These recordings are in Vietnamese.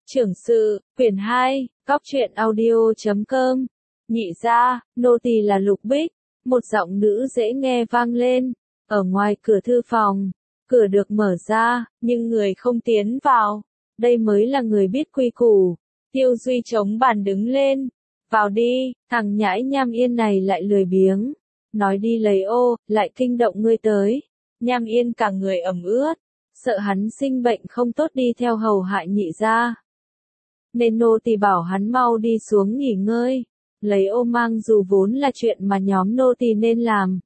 Trưởng sự, quyển 2, góc truyện audio.com. Nhị gia, nô tỳ là Lục Bích, một giọng nữ dễ nghe vang lên, ở ngoài cửa thư phòng. Cửa được mở ra, nhưng người không tiến vào. Đây mới là người biết quy củ. Tiêu Duy chống bàn đứng lên. Vào đi, thằng nhãi Nham Yên này lại lười biếng. Nói đi lấy ô, lại kinh động ngươi tới. Nham Yên cả người ẩm ướt, sợ hắn sinh bệnh không tốt đi theo hầu hại nhị gia. Nên nô tỳ bảo hắn mau đi xuống nghỉ ngơi. Lấy ô mang dù vốn là chuyện mà nhóm nô tỳ nên làm.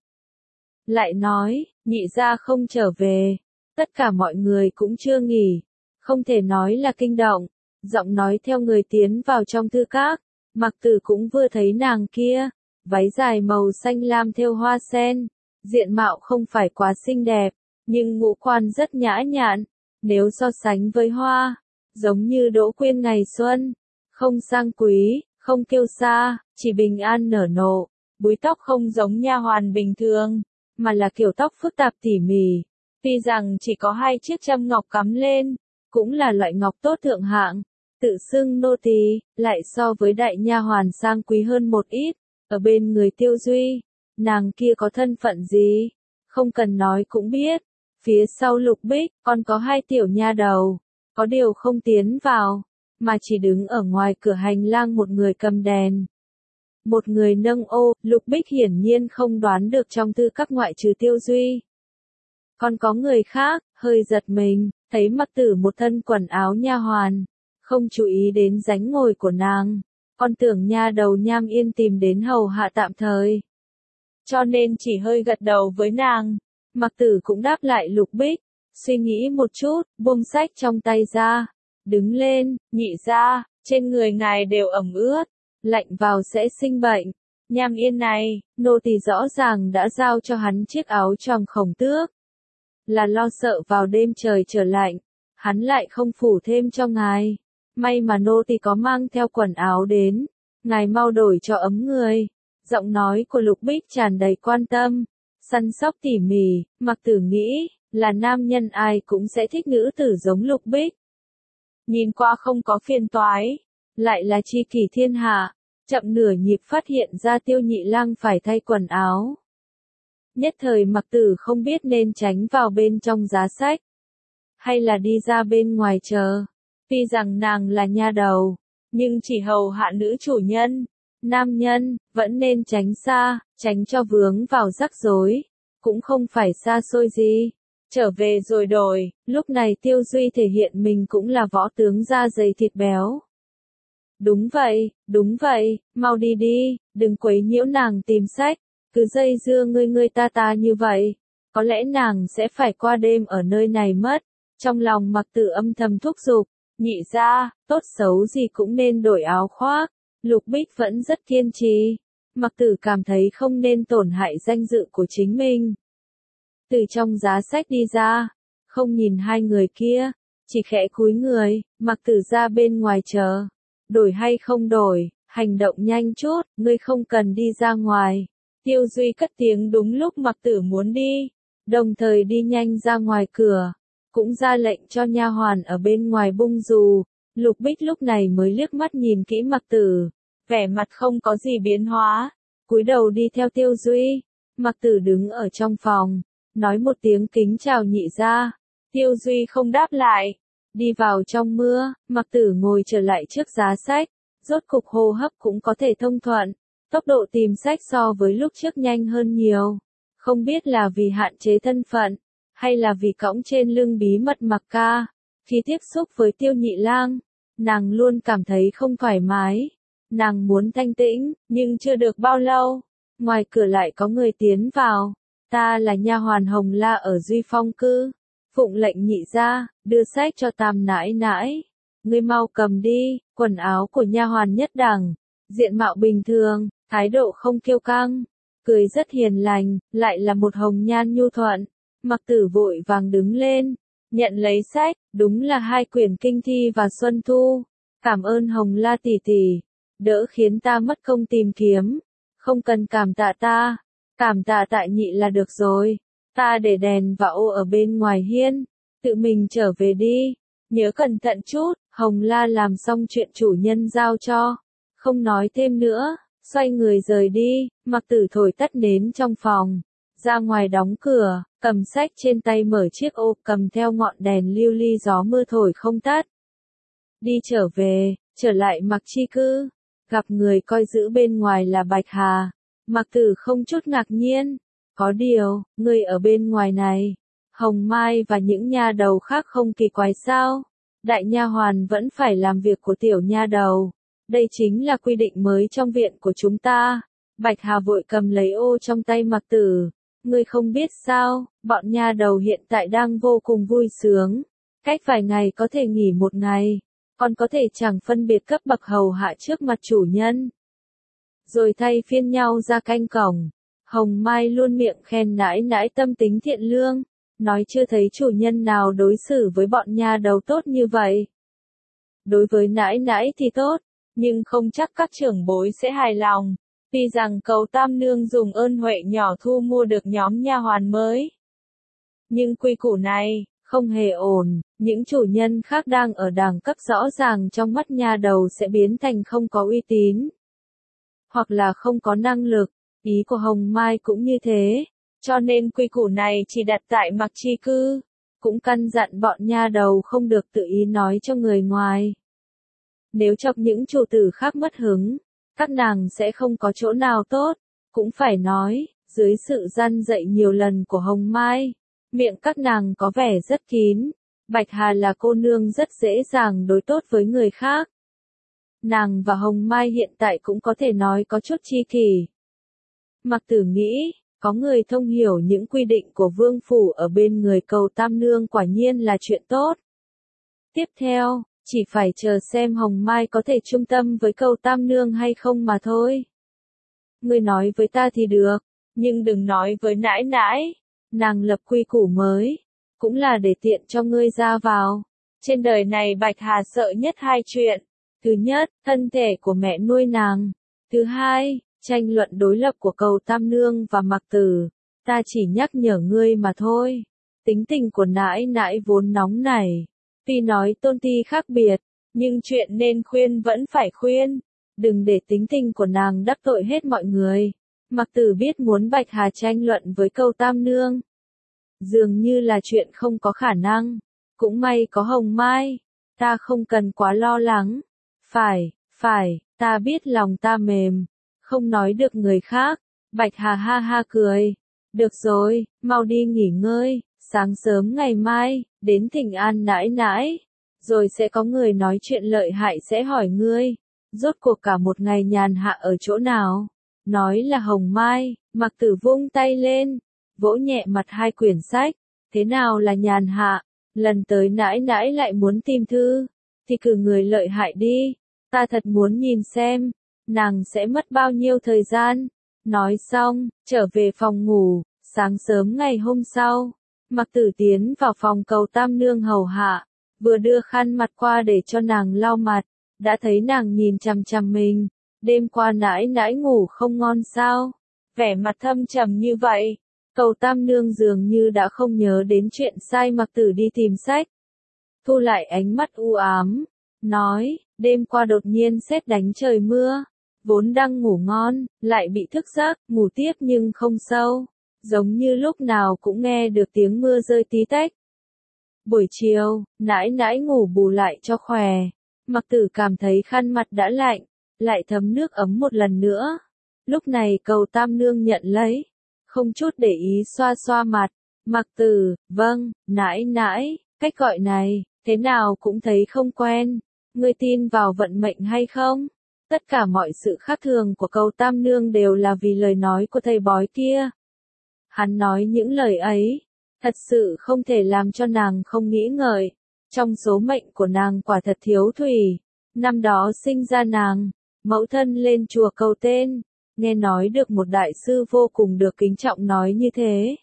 Lại nói, nhị gia không trở về. Tất cả mọi người cũng chưa nghỉ. Không thể nói là kinh động. Giọng nói theo người tiến vào trong thư các. Mặc Tử cũng vừa thấy nàng kia. Váy dài màu xanh lam thêu hoa sen. Diện mạo không phải quá xinh đẹp. Nhưng ngũ quan rất nhã nhặn. Nếu so sánh với Hoa, giống như Đỗ Quyên ngày xuân. Không sang quý, không kiêu sa, chỉ bình an nở nộ. Búi tóc không giống nha hoàn bình thường, mà là kiểu tóc phức tạp tỉ mỉ. Tuy rằng chỉ có 2 chiếc châm ngọc cắm lên, cũng là loại ngọc tốt thượng hạng. Tự xưng nô tỳ, lại so với đại nha hoàn sang quý hơn một ít. Ở bên người Tiêu Duy, nàng kia có thân phận gì? Không cần nói cũng biết. Phía sau Lục Bích, còn có 2 tiểu nha đầu. Có điều không tiến vào, mà chỉ đứng ở ngoài cửa hành lang, một người cầm đèn. Một người nâng ô. Lục Bích hiển nhiên không đoán được trong thư các ngoại trừ Tiêu Duy. Còn có người khác, hơi giật mình, thấy Mặc Tử một thân quần áo nha hoàn. Không chú ý đến dáng ngồi của nàng. Con tưởng nha đầu Nham Yên tìm đến hầu hạ tạm thời. Cho nên chỉ hơi gật đầu với nàng. Mặc Tử cũng đáp lại Lục Bích. Suy nghĩ một chút, buông sách trong tay ra. Đứng lên, nhị gia, trên người ngài đều ẩm ướt. Lạnh vào sẽ sinh bệnh. Nham Yên này, nô tỳ rõ ràng đã giao cho hắn chiếc áo choàng Khổng Tước. Là lo sợ vào đêm trời trở lạnh. Hắn lại không phủ thêm cho ngài. May mà nô tỳ có mang theo quần áo đến. Ngài mau đổi cho ấm người. Giọng nói của Lục Bích tràn đầy quan tâm. Săn sóc tỉ mỉ. Mặc Tử nghĩ, là nam nhân ai cũng sẽ thích nữ tử giống Lục Bích. Nhìn qua không có phiền toái, lại là tri kỷ thiên hạ. Chậm nửa nhịp phát hiện ra Tiêu Nhị Lang phải thay quần áo. Nhất thời Mặc Tử không biết nên tránh vào bên trong giá sách, hay là đi ra bên ngoài chờ. Tuy rằng nàng là nha đầu, nhưng chỉ hầu hạ nữ chủ nhân. Nam nhân, vẫn nên tránh xa, tránh cho vướng vào rắc rối. Cũng không phải xa xôi gì. Trở về rồi đổi, lúc này Tiêu Duy thể hiện mình cũng là võ tướng da dày thịt béo. Đúng vậy, mau đi đi, đừng quấy nhiễu nàng tìm sách, cứ dây dưa ngươi ta như vậy. Có lẽ nàng sẽ phải qua đêm ở nơi này mất. Trong lòng Mặc Tử âm thầm thúc giục, nhị gia, tốt xấu gì cũng nên đổi áo khoác. Lục Bích vẫn rất kiên trì. Mặc Tử cảm thấy không nên tổn hại danh dự của chính mình. Từ trong giá sách đi ra, không nhìn 2 người kia, chỉ khẽ cúi người. Mặc Tử ra bên ngoài chờ. Đổi hay không đổi, hành động nhanh chút, ngươi không cần đi ra ngoài. Tiêu Duy cất tiếng đúng lúc Mặc Tử muốn đi, đồng thời đi nhanh ra ngoài cửa, cũng ra lệnh cho nha hoàn ở bên ngoài bung dù. Lục Bích lúc này mới liếc mắt nhìn kỹ Mặc Tử, vẻ mặt không có gì biến hóa, cúi đầu đi theo Tiêu Duy. Mặc Tử đứng ở trong phòng, nói một tiếng kính chào nhị gia. Tiêu Duy không đáp lại. Đi vào trong mưa, Mặc Tử ngồi trở lại trước giá sách, rốt cục hô hấp cũng có thể thông thuận. Tốc độ tìm sách so với lúc trước nhanh hơn nhiều. Không biết là vì hạn chế thân phận, hay là vì cõng trên lưng bí mật Mặc Ca. Khi tiếp xúc với Tiêu Nhị Lang, nàng luôn cảm thấy không thoải mái. Nàng muốn thanh tĩnh, nhưng chưa được bao lâu, ngoài cửa lại có người tiến vào. Ta là nha hoàn Hồng La ở Duy Phong Cư. Phụng lệnh nhị gia, đưa sách cho Tam nãi nãi. Ngươi mau cầm đi. Quần áo của nha hoàn nhất đẳng, diện mạo bình thường, thái độ không kiêu căng, cười rất hiền lành, lại là một hồng nhan nhu thuận. Mặc Tử vội vàng đứng lên, nhận lấy sách, đúng là 2 quyển Kinh Thi và Xuân Thu. Cảm ơn Hồng La tỷ tỷ, đỡ khiến ta mất công tìm kiếm. Không cần cảm tạ ta, cảm tạ tại nhị là được rồi. Ta để đèn và ô ở bên ngoài hiên, tự mình trở về đi. Nhớ cẩn thận chút, Hồng La làm xong chuyện chủ nhân giao cho, không nói thêm nữa, xoay người rời đi, Mặc Tử thổi tắt nến trong phòng, ra ngoài đóng cửa, cầm sách trên tay mở chiếc ô cầm theo ngọn đèn lưu ly gió mưa thổi không tắt. Đi trở về, trở lại Mặc Chi cư, gặp người coi giữ bên ngoài là Bạch Hà, Mặc Tử không chút ngạc nhiên, có điều, người ở bên ngoài này, Hồng Mai và những nha đầu khác không kỳ quái sao? Đại nha hoàn vẫn phải làm việc của tiểu nha đầu. Đây chính là quy định mới trong viện của chúng ta. Bạch Hà vội cầm lấy ô trong tay Mặc Tử. Ngươi không biết sao, bọn nha đầu hiện tại đang vô cùng vui sướng. Cách vài ngày có thể nghỉ một ngày, còn có thể chẳng phân biệt cấp bậc hầu hạ trước mặt chủ nhân. Rồi thay phiên nhau ra canh cổng. Hồng Mai luôn miệng khen nãi nãi tâm tính thiện lương, nói chưa thấy chủ nhân nào đối xử với bọn nha đầu tốt như vậy. Đối với nãi nãi thì tốt, nhưng không chắc các trưởng bối sẽ hài lòng, vì rằng Cầu Tam Nương dùng ơn huệ nhỏ thu mua được nhóm nha hoàn mới. Nhưng quy củ này, không hề ổn, những chủ nhân khác đang ở đẳng cấp rõ ràng trong mắt nha đầu sẽ biến thành không có uy tín, hoặc là không có năng lực, ý của Hồng Mai cũng như thế. Cho nên quy củ này chỉ đặt tại Mặc Chi cư, cũng căn dặn bọn nha đầu không được tự ý nói cho người ngoài. Nếu chọc những chủ tử khác mất hứng, các nàng sẽ không có chỗ nào tốt, cũng phải nói, dưới sự răn dạy nhiều lần của Hồng Mai, miệng các nàng có vẻ rất kín, Bạch Hà là cô nương rất dễ dàng đối tốt với người khác. Nàng và Hồng Mai hiện tại cũng có thể nói có chút chi kỷ. Mặc Tử nghĩ, có người thông hiểu những quy định của vương phủ ở bên người Cầu Tam Nương quả nhiên là chuyện tốt. Tiếp theo, chỉ phải chờ xem Hồng Mai có thể trung tâm với Cầu Tam Nương hay không mà thôi. Ngươi nói với ta thì được, nhưng đừng nói với nãi nãi. Nàng lập quy củ mới, cũng là để tiện cho ngươi ra vào. Trên đời này Bạch Hà sợ nhất hai chuyện. Thứ nhất, thân thể của mẹ nuôi nàng. Thứ hai, tranh luận đối lập của Cầu Tam Nương và Mặc Tử. Ta chỉ nhắc nhở ngươi mà thôi. Tính tình của nãi nãi vốn nóng nảy. Tuy nói tôn ti khác biệt, nhưng chuyện nên khuyên vẫn phải khuyên. Đừng để tính tình của nàng đắc tội hết mọi người. Mặc Tử biết muốn Bạch Hà tranh luận với Cầu Tam Nương, dường như là chuyện không có khả năng. Cũng may có Hồng Mai, ta không cần quá lo lắng. Phải, ta biết lòng ta mềm, không nói được người khác. Bạch Hà ha ha cười. Được rồi, mau đi nghỉ ngơi, sáng sớm ngày mai, đến thỉnh an nãi nãi. Rồi sẽ có người nói chuyện lợi hại sẽ hỏi ngươi, rốt cuộc cả một ngày nhàn hạ ở chỗ nào? Nói là Hồng Mai, Mặc Tử vung tay lên, vỗ nhẹ mặt hai quyển sách. Thế nào là nhàn hạ? Lần tới nãi nãi lại muốn tìm thư, thì cử người lợi hại đi. Ta thật muốn nhìn xem, nàng sẽ mất bao nhiêu thời gian. Nói xong, trở về phòng ngủ, sáng sớm ngày hôm sau, Mặc Tử tiến vào phòng Cầu Tam Nương hầu hạ, vừa đưa khăn mặt qua để cho nàng lau mặt, đã thấy nàng nhìn chằm chằm mình. Đêm qua nãi nãi ngủ không ngon sao? Vẻ mặt thâm trầm như vậy. Cầu Tam Nương dường như đã không nhớ đến chuyện sai Mặc Tử đi tìm sách. Thu lại ánh mắt u ám, nói, đêm qua đột nhiên sét đánh trời mưa, vốn đang ngủ ngon, lại bị thức giấc, ngủ tiếp nhưng không sâu, giống như lúc nào cũng nghe được tiếng mưa rơi tí tách. Buổi chiều, nãi nãi ngủ bù lại cho khỏe, Mặc Tử cảm thấy khăn mặt đã lạnh, lại thấm nước ấm một lần nữa. Lúc này Cầu Tam Nương nhận lấy, không chút để ý xoa xoa mặt. Mặc Tử, vâng, nãi nãi, cách gọi này, thế nào cũng thấy không quen. Ngươi tin vào vận mệnh hay không? Tất cả mọi sự khác thường của Cầu Tam Nương đều là vì lời nói của thầy bói kia. Hắn nói những lời ấy, thật sự không thể làm cho nàng không nghĩ ngợi. Trong số mệnh của nàng quả thật thiếu thủy. Năm đó sinh ra nàng, mẫu thân lên chùa cầu tên, nghe nói được một đại sư vô cùng được kính trọng nói như thế.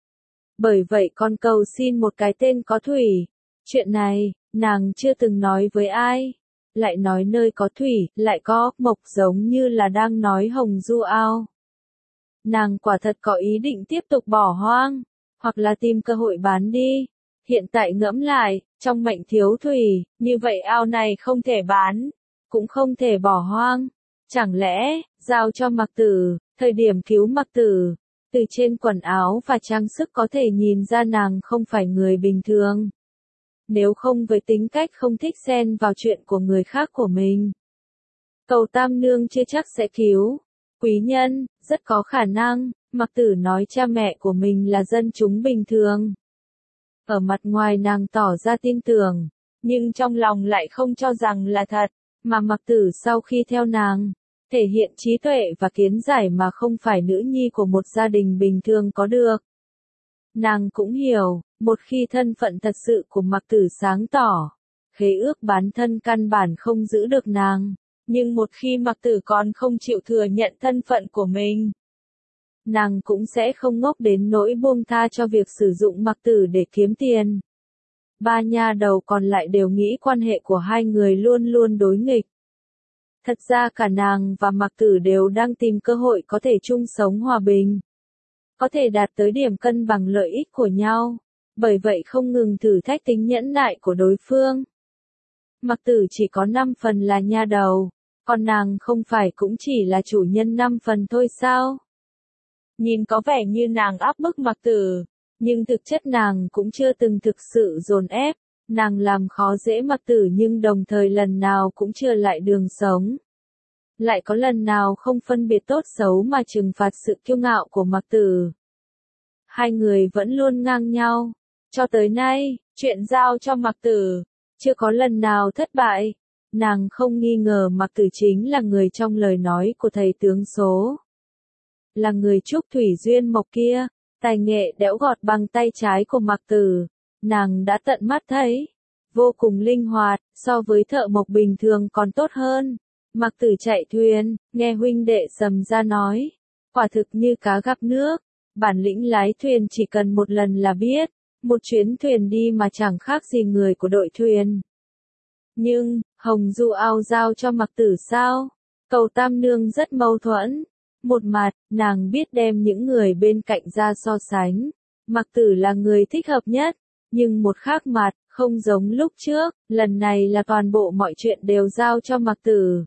Bởi vậy con cầu xin một cái tên có thủy. Chuyện này, nàng chưa từng nói với ai. Lại nói nơi có thủy, lại có mộc giống như là đang nói hồng du ao. Nàng quả thật có ý định tiếp tục bỏ hoang, hoặc là tìm cơ hội bán đi. Hiện tại ngẫm lại, trong mệnh thiếu thủy, như vậy ao này không thể bán, cũng không thể bỏ hoang. Chẳng lẽ, giao cho Mặc Tử, thời điểm cứu Mặc Tử, từ trên quần áo và trang sức có thể nhìn ra nàng không phải người bình thường. Nếu không với tính cách không thích xen vào chuyện của người khác của mình, Cầu Tam Nương chưa chắc sẽ cứu. Quý nhân, rất có khả năng, Mặc Tử nói cha mẹ của mình là dân chúng bình thường. Ở mặt ngoài nàng tỏ ra tin tưởng, nhưng trong lòng lại không cho rằng là thật, mà Mặc Tử sau khi theo nàng, thể hiện trí tuệ và kiến giải mà không phải nữ nhi của một gia đình bình thường có được. Nàng cũng hiểu, một khi thân phận thật sự của Mặc Tử sáng tỏ, khế ước bán thân căn bản không giữ được nàng, nhưng một khi Mặc Tử còn không chịu thừa nhận thân phận của mình, nàng cũng sẽ không ngốc đến nỗi buông tha cho việc sử dụng Mặc Tử để kiếm tiền. Ba nha đầu còn lại đều nghĩ quan hệ của hai người luôn luôn đối nghịch. Thật ra cả nàng và Mặc Tử đều đang tìm cơ hội có thể chung sống hòa bình, có thể đạt tới điểm cân bằng lợi ích của nhau, bởi vậy không ngừng thử thách tính nhẫn nại của đối phương. Mặc Tử chỉ có 5 phần là nha đầu, còn nàng không phải cũng chỉ là chủ nhân 5 phần thôi sao? Nhìn có vẻ như nàng áp bức Mặc Tử, nhưng thực chất nàng cũng chưa từng thực sự dồn ép, nàng làm khó dễ Mặc Tử nhưng đồng thời lần nào cũng chưa lại đường sống. Lại có lần nào không phân biệt tốt xấu mà trừng phạt sự kiêu ngạo của Mặc Tử. Hai người vẫn luôn ngang nhau, cho tới nay, chuyện giao cho Mặc Tử, chưa có lần nào thất bại. Nàng không nghi ngờ Mặc Tử chính là người trong lời nói của thầy tướng số. Là người trúc thủy duyên mộc kia, tài nghệ đẽo gọt bằng tay trái của Mặc Tử, nàng đã tận mắt thấy, vô cùng linh hoạt, so với thợ mộc bình thường còn tốt hơn. Mặc Tử chạy thuyền, nghe huynh đệ Sầm ra nói, quả thực như cá gặp nước, bản lĩnh lái thuyền chỉ cần một lần là biết, một chuyến thuyền đi mà chẳng khác gì người của đội thuyền. Nhưng, Hồng Du ao giao cho Mặc Tử sao? Cầu Tam Nương rất mâu thuẫn. Một mặt, nàng biết đem những người bên cạnh ra so sánh, Mặc Tử là người thích hợp nhất, nhưng một khác mặt, không giống lúc trước, lần này là toàn bộ mọi chuyện đều giao cho Mặc Tử.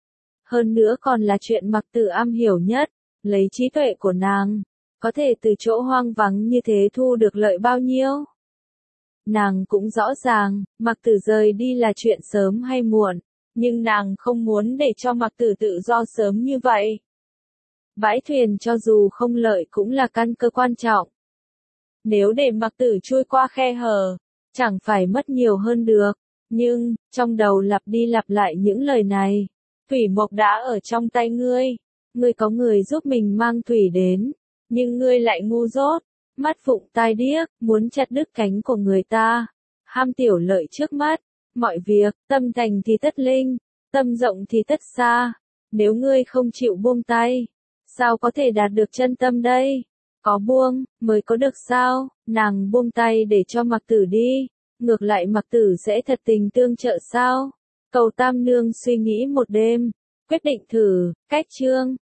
Hơn nữa còn là chuyện Mặc Tử am hiểu nhất, lấy trí tuệ của nàng, có thể từ chỗ hoang vắng như thế thu được lợi bao nhiêu. Nàng cũng rõ ràng, Mặc Tử rời đi là chuyện sớm hay muộn, nhưng nàng không muốn để cho Mặc Tử tự do sớm như vậy. Bãi thuyền cho dù không lợi cũng là căn cơ quan trọng. Nếu để Mặc Tử trôi qua khe hở, chẳng phải mất nhiều hơn được. Nhưng, trong đầu lặp đi lặp lại những lời này. Thủy mộc đã ở trong tay ngươi. Ngươi có người giúp mình mang thủy đến. Nhưng ngươi lại ngu dốt. Mắt phụng tai điếc, muốn chặt đứt cánh của người ta. Ham tiểu lợi trước mắt. Mọi việc, tâm thành thì tất linh. Tâm rộng thì tất xa. Nếu ngươi không chịu buông tay, sao có thể đạt được chân tâm đây? Có buông, mới có được sao? Nàng buông tay để cho Mặc Tử đi. Ngược lại Mặc Tử sẽ thật tình tương trợ sao? Cầu Tam Nương suy nghĩ một đêm, quyết định thử, cách chương.